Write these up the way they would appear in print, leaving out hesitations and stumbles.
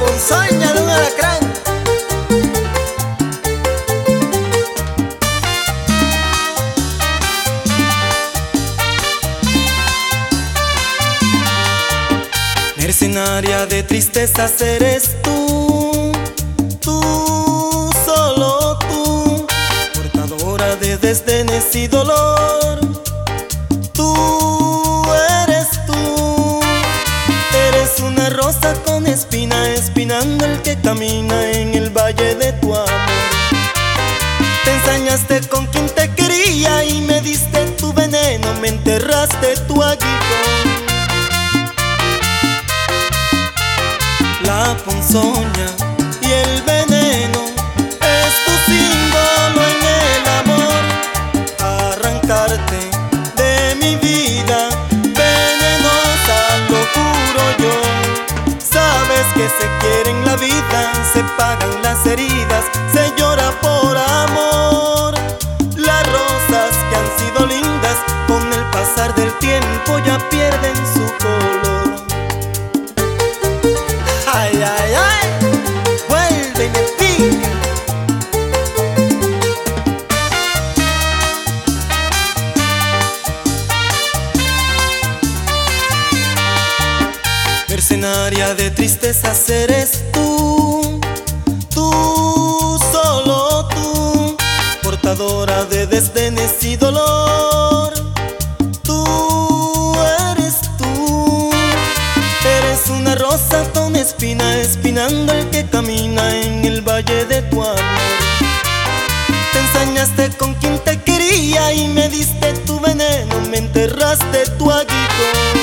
ponzoña de un alacrán. Mercenaria de tristezas eres tú, solo tú, portadora de desdenes y dolor. Tú, eres una rosa con espina, espinando el que camina en el valle de tu amor. Te ensañaste con quien te quería y me diste tu veneno, me enterraste tu aguijón. La ponzoña y el veneno es tu símbolo en el amor. Arrancarte de mi vida venenosa, lo juro yo. Sabes que se quieren la vida, se pagan las heridas, se llora por amor. Las rosas que han sido lindas con el pasar del tiempo ya pierden su color. Ay, ay, ay, vuelve y me pica. Mercenaria de tristezas eres tú, solo tú, portadora de desdenes y dolor. Tú, eres una rosa con espina, espinando el que camina en el valle de tu amor. Te ensañaste con quien te quería y me diste tu veneno, me enterraste tu aguijón.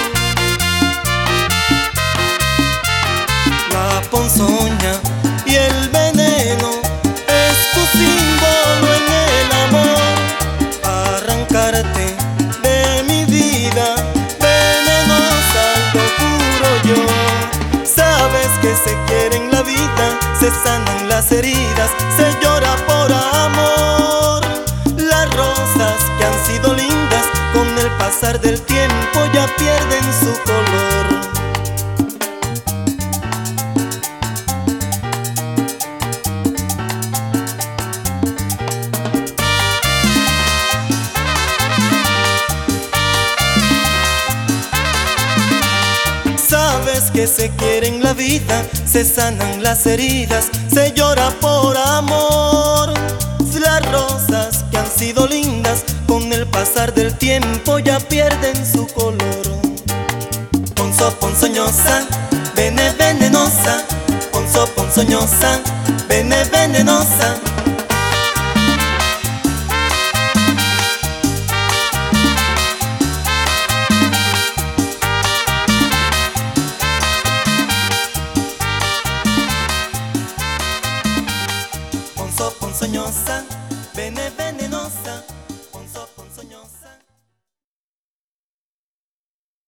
La ponzoña y el veneno es tu símbolo en el amor. Arrancarte de mi vida venenosa, lo juro yo. Sabes que se quieren la vida, se sanan las heridas, se llora por amor. Las rosas que han sido lindas con el pasar del tiempo ya pierden su color. Sabes que se quieren la vida, se sanan las heridas, se llora por amor. Las rosas que han sido lindas con el pasar del tiempo ya pierden su color. Ponzo, ponzoñosa, vene venenosa, ponzo, ponzoñosa, vene venenosa. Ponzoñosa, vene